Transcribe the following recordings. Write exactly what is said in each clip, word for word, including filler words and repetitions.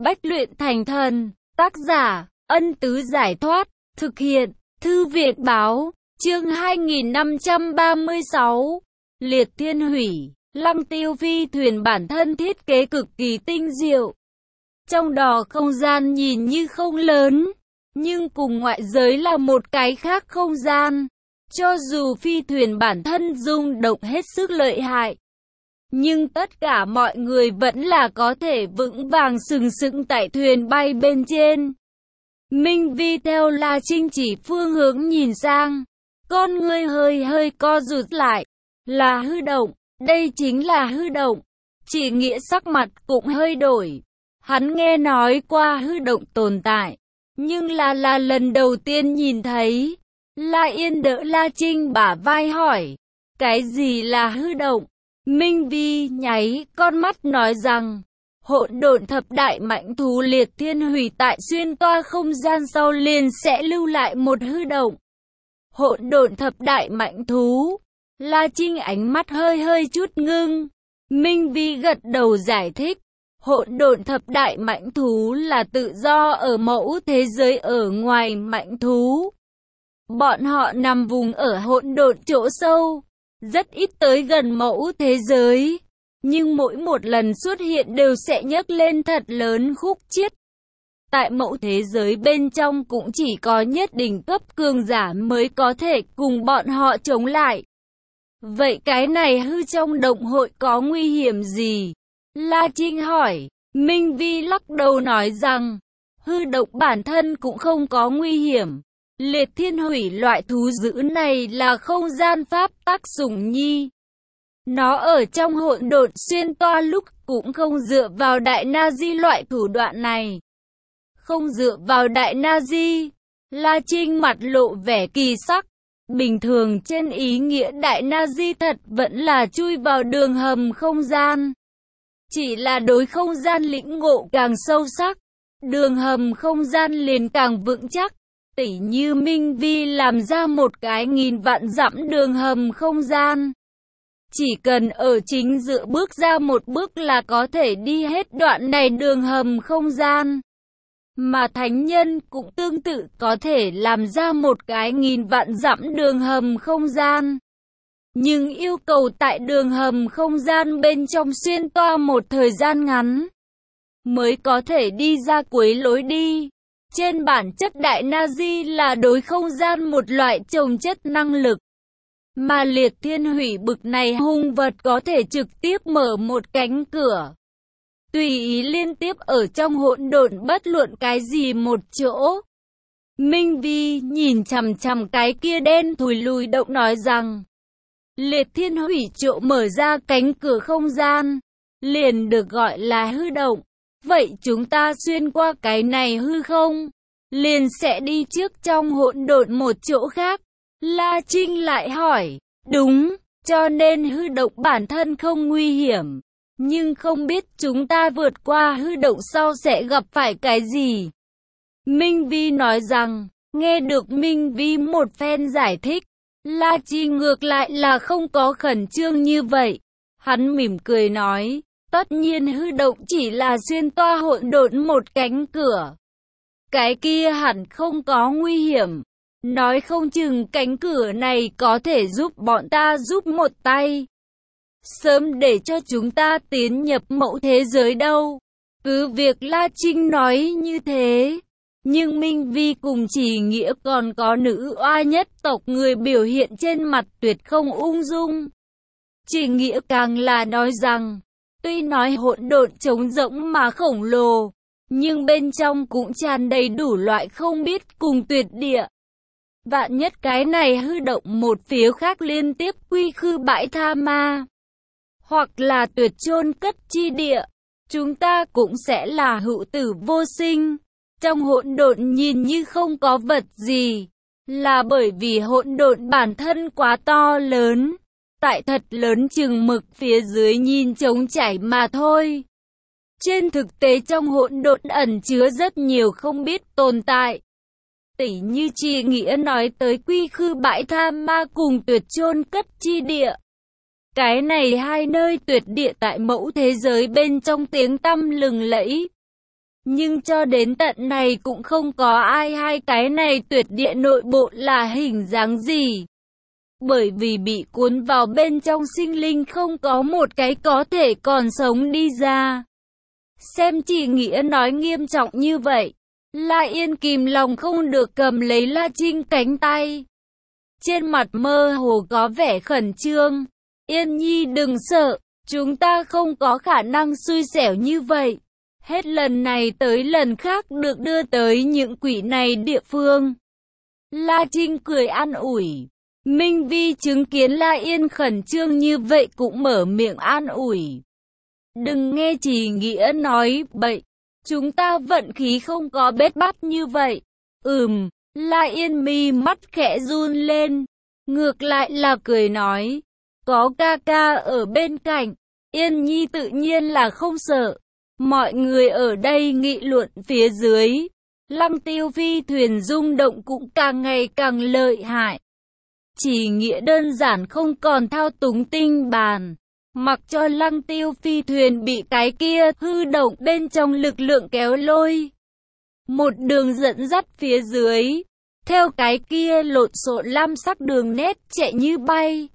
Bách luyện thành thần. Tác giả, Ân Tứ Giải Thoát. Thực hiện, Thư viện Báo. Chương hai nghìn năm trăm ba mươi sáu. Liệt thiên hủy. Lăng tiêu phi thuyền bản thân thiết kế cực kỳ tinh diệu. Trong đó không gian nhìn như không lớn, nhưng cùng ngoại giới là một cái khác không gian. Cho dù phi thuyền bản thân rung động hết sức lợi hại, nhưng tất cả mọi người vẫn là có thể vững vàng sừng sững tại thuyền bay bên trên. Minh Vi theo La Trinh chỉ phương hướng nhìn sang, con ngươi hơi hơi co rụt lại. Là hư động, đây chính là hư động. Chỉ Nghĩa sắc mặt cũng hơi đổi. Hắn nghe nói qua hư động tồn tại, nhưng là là lần đầu tiên nhìn thấy. La Yên đỡ La Trinh bả vai hỏi, cái gì là hư động? Minh Vi nháy con mắt nói rằng, hỗn độn thập đại mãnh thú liệt thiên hủy tại xuyên toa không gian sau liền sẽ lưu lại một hư động. Hỗn độn thập đại mãnh thú. La Trinh ánh mắt hơi hơi chút ngưng. Minh Vi gật đầu giải thích, hỗn độn thập đại mãnh thú là tự do ở mẫu thế giới ở ngoài mãnh thú. Bọn họ nằm vùng ở hỗn độn chỗ sâu, rất ít tới gần mẫu thế giới, nhưng mỗi một lần xuất hiện đều sẽ nhấc lên thật lớn khúc chiết. Tại mẫu thế giới bên trong cũng chỉ có nhất định cấp cường giả mới có thể cùng bọn họ chống lại. Vậy cái này hư trong động hội có nguy hiểm gì? La Trinh hỏi. Minh Vi lắc đầu nói rằng, hư động bản thân cũng không có nguy hiểm. Liệt thiên hủy loại thú dữ này là không gian pháp tác sủng nhi. Nó ở trong hỗn độn xuyên toa lúc cũng không dựa vào đại Nazi loại thủ đoạn này. Không dựa vào đại Nazi. La Trinh mặt lộ vẻ kỳ sắc. Bình thường trên ý nghĩa đại Nazi thật vẫn là chui vào đường hầm không gian. Chỉ là đối không gian lĩnh ngộ càng sâu sắc, đường hầm không gian liền càng vững chắc. Tỉ như Minh Vi làm ra một cái nghìn vạn dặm đường hầm không gian. Chỉ cần ở chính giữa bước ra một bước là có thể đi hết đoạn này đường hầm không gian. Mà thánh nhân cũng tương tự có thể làm ra một cái nghìn vạn dặm đường hầm không gian. Nhưng yêu cầu tại đường hầm không gian bên trong xuyên toa một thời gian ngắn, mới có thể đi ra cuối lối đi. Trên bản chất đại Nazi là đối không gian một loại trồng chất năng lực. Mà liệt thiên hủy bực này hung vật có thể trực tiếp mở một cánh cửa, tùy ý liên tiếp ở trong hỗn độn bất luận cái gì một chỗ. Minh Vi nhìn chằm chằm cái kia đen thùi lùi động nói rằng, liệt thiên hủy chỗ mở ra cánh cửa không gian, liền được gọi là hư động. Vậy chúng ta xuyên qua cái này hư không, liền sẽ đi trước trong hỗn độn một chỗ khác. La Trinh lại hỏi, đúng, cho nên hư động bản thân không nguy hiểm. Nhưng không biết chúng ta vượt qua hư động sau sẽ gặp phải cái gì? Minh Vi nói rằng, nghe được Minh Vi một phen giải thích, La Trinh ngược lại là không có khẩn trương như vậy. Hắn mỉm cười nói, tất nhiên hư động chỉ là xuyên toa hỗn độn một cánh cửa. Cái kia hẳn không có nguy hiểm. Nói không chừng cánh cửa này có thể giúp bọn ta giúp một tay, sớm để cho chúng ta tiến nhập mẫu thế giới đâu. Cứ việc La Trinh nói như thế, nhưng Minh Vi cùng Chỉ Nghĩa còn có nữ oa nhất tộc người biểu hiện trên mặt tuyệt không ung dung. Chỉ Nghĩa càng là nói rằng, tuy nói hỗn độn trống rỗng mà khổng lồ, nhưng bên trong cũng tràn đầy đủ loại không biết cùng tuyệt địa. Vạn nhất cái này hư động một phía khác liên tiếp quy khư bãi tha ma, hoặc là tuyệt chôn cất chi địa, chúng ta cũng sẽ là hữu tử vô sinh. Trong hỗn độn nhìn như không có vật gì, là bởi vì hỗn độn bản thân quá to lớn, tại thật lớn chừng mực phía dưới nhìn trống trải mà thôi. Trên thực tế trong hỗn độn ẩn chứa rất nhiều không biết tồn tại. Tỉ như Chỉ Nghĩa nói tới quy khư bãi tha ma cùng tuyệt chôn cất chi địa. Cái này hai nơi tuyệt địa tại mẫu thế giới bên trong tiếng tăm lừng lẫy. Nhưng cho đến tận này cũng không có ai hay cái này tuyệt địa nội bộ là hình dáng gì. Bởi vì bị cuốn vào bên trong sinh linh không có một cái có thể còn sống đi ra. Xem Chỉ Nghĩa nói nghiêm trọng như vậy, La Yên kìm lòng không được cầm lấy La Trinh cánh tay. Trên mặt mơ hồ có vẻ khẩn trương. Yên Nhi đừng sợ, chúng ta không có khả năng xui xẻo như vậy. Hết lần này tới lần khác được đưa tới những quỷ này địa phương. La Trinh cười an ủi. Minh Vi chứng kiến La Yên khẩn trương như vậy cũng mở miệng an ủi. Đừng nghe Chỉ Nghĩa nói bậy, chúng ta vận khí không có bết bát như vậy. Ừm, La Yên mi mắt khẽ run lên, ngược lại là cười nói, có ca ca ở bên cạnh, Yên Nhi tự nhiên là không sợ. Mọi người ở đây nghị luận phía dưới, Lăng Tiêu phi thuyền rung động cũng càng ngày càng lợi hại. Chỉ Nghĩa đơn giản không còn thao túng tinh bàn, mặc cho Lăng Tiêu phi thuyền bị cái kia hư động bên trong lực lượng kéo lôi. Một đường dẫn dắt phía dưới, theo cái kia lộn xộn lam sắc đường nét chạy như bay,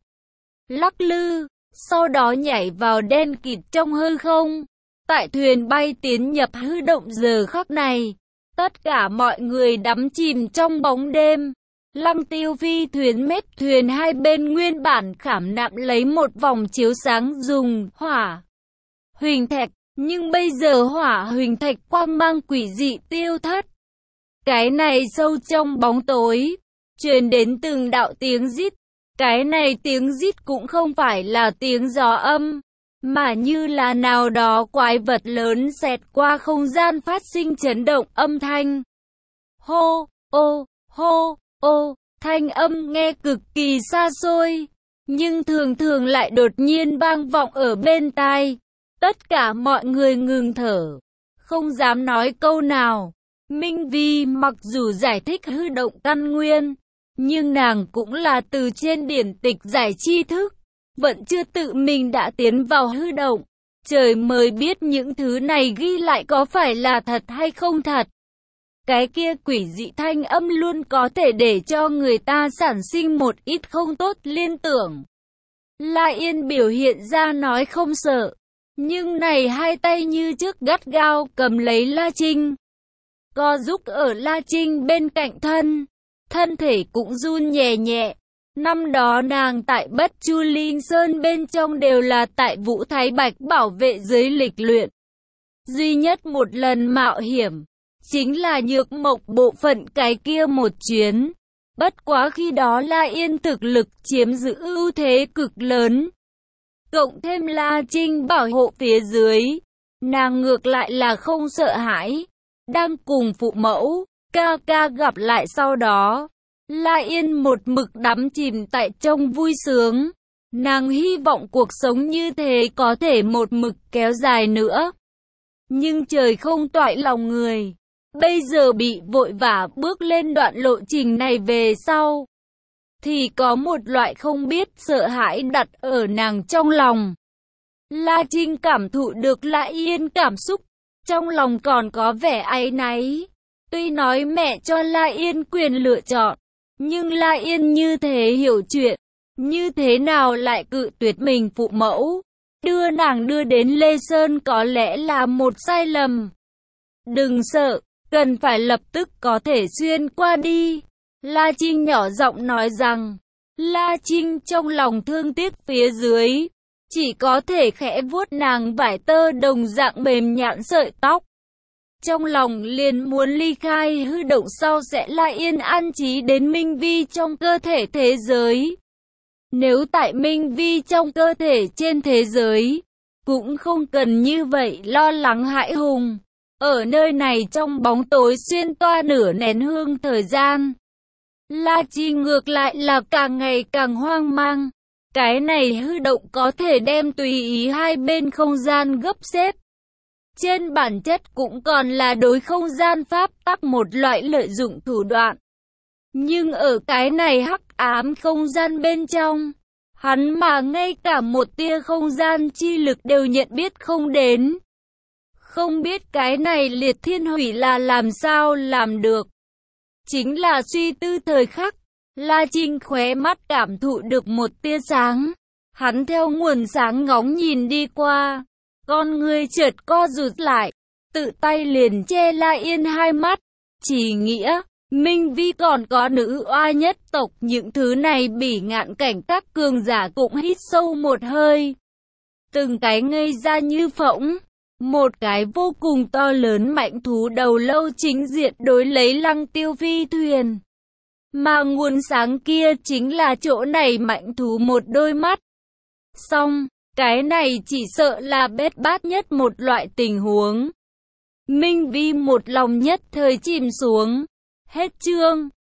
lắc lư, sau đó nhảy vào đen kịt trong hư không. Tại thuyền bay tiến nhập hư động giờ khắc này, tất cả mọi người đắm chìm trong bóng đêm. Lăng Tiêu phi thuyền mép thuyền hai bên nguyên bản khảm nạm lấy một vòng chiếu sáng dùng hỏa huỳnh thạch, nhưng bây giờ hỏa huỳnh thạch quang mang quỷ dị tiêu thất. Cái này sâu trong bóng tối, truyền đến từng đạo tiếng rít. Cái này tiếng rít cũng không phải là tiếng gió âm, mà như là nào đó quái vật lớn xẹt qua không gian phát sinh chấn động âm thanh. Hô, ô, hô, ô, thanh âm nghe cực kỳ xa xôi, nhưng thường thường lại đột nhiên vang vọng ở bên tai. Tất cả mọi người ngừng thở, không dám nói câu nào. Minh Vi mặc dù giải thích hư động căn nguyên, nhưng nàng cũng là từ trên điển tịch giải tri thức, vẫn chưa tự mình đã tiến vào hư động. Trời mới biết những thứ này ghi lại có phải là thật hay không thật. Cái kia quỷ dị thanh âm luôn có thể để cho người ta sản sinh một ít không tốt liên tưởng. La Yên biểu hiện ra nói không sợ, nhưng này hai tay như trước gắt gao cầm lấy La Trinh, co giúp ở La Trinh bên cạnh thân, thân thể cũng run nhẹ nhẹ. Năm đó nàng tại Bất Chu Linh Sơn bên trong đều là tại Vũ Thái Bạch bảo vệ dưới lịch luyện. Duy nhất một lần mạo hiểm, chính là Nhược Mộc bộ phận cái kia một chuyến. Bất quá khi đó La Yên thực lực chiếm giữ ưu thế cực lớn. Cộng thêm La Trinh bảo hộ phía dưới, nàng ngược lại là không sợ hãi. Đang cùng phụ mẫu, ca ca gặp lại sau đó, La Yên một mực đắm chìm tại trong vui sướng. Nàng hy vọng cuộc sống như thế có thể một mực kéo dài nữa. Nhưng trời không toại lòng người. Bây giờ bị vội vã bước lên đoạn lộ trình này về sau, thì có một loại không biết sợ hãi đặt ở nàng trong lòng. La Trinh cảm thụ được La Yên cảm xúc, trong lòng còn có vẻ áy náy. Tuy nói mẹ cho La Yên quyền lựa chọn, nhưng La Yên như thế hiểu chuyện, như thế nào lại cự tuyệt mình phụ mẫu. Đưa nàng đưa đến Lê Sơn có lẽ là một sai lầm. Đừng sợ, cần phải lập tức có thể xuyên qua đi. La Trinh nhỏ giọng nói rằng, La Trinh trong lòng thương tiếc phía dưới, chỉ có thể khẽ vuốt nàng vải tơ đồng dạng mềm nhẵn sợi tóc. Trong lòng liền muốn ly khai hư động sau sẽ La Yên an trí đến Minh Vi trong cơ thể thế giới. Nếu tại Minh Vi trong cơ thể trên thế giới, cũng không cần như vậy lo lắng hãi hùng. Ở nơi này trong bóng tối xuyên toa nửa nén hương thời gian, La Chi ngược lại là càng ngày càng hoang mang. Cái này hư động có thể đem tùy ý hai bên không gian gấp xếp. Trên bản chất cũng còn là đối không gian pháp tắc một loại lợi dụng thủ đoạn. Nhưng ở cái này hắc ám không gian bên trong, hắn mà ngay cả một tia không gian chi lực đều nhận biết không đến. Không biết cái này Liệt Thiên Hủy là làm sao làm được. Chính là suy tư thời khắc, La Trinh khóe mắt cảm thụ được một tia sáng. Hắn theo nguồn sáng ngóng nhìn đi qua, con người chợt co rụt lại, tự tay liền che La Yên hai mắt. Chỉ nghĩa, Minh Vi còn có nữ oa nhất tộc, những thứ này bỉ ngạn cảnh các cường giả cũng hít sâu một hơi. Từng cái ngây ra như phỗng. Một cái vô cùng to lớn mạnh thú đầu lâu chính diện đối lấy Lăng Tiêu phi thuyền. Mà nguồn sáng kia chính là chỗ này mạnh thú một đôi mắt. Xong, cái này chỉ sợ là bết bát nhất một loại tình huống. Minh Vi một lòng nhất thời chìm xuống. Hết chương.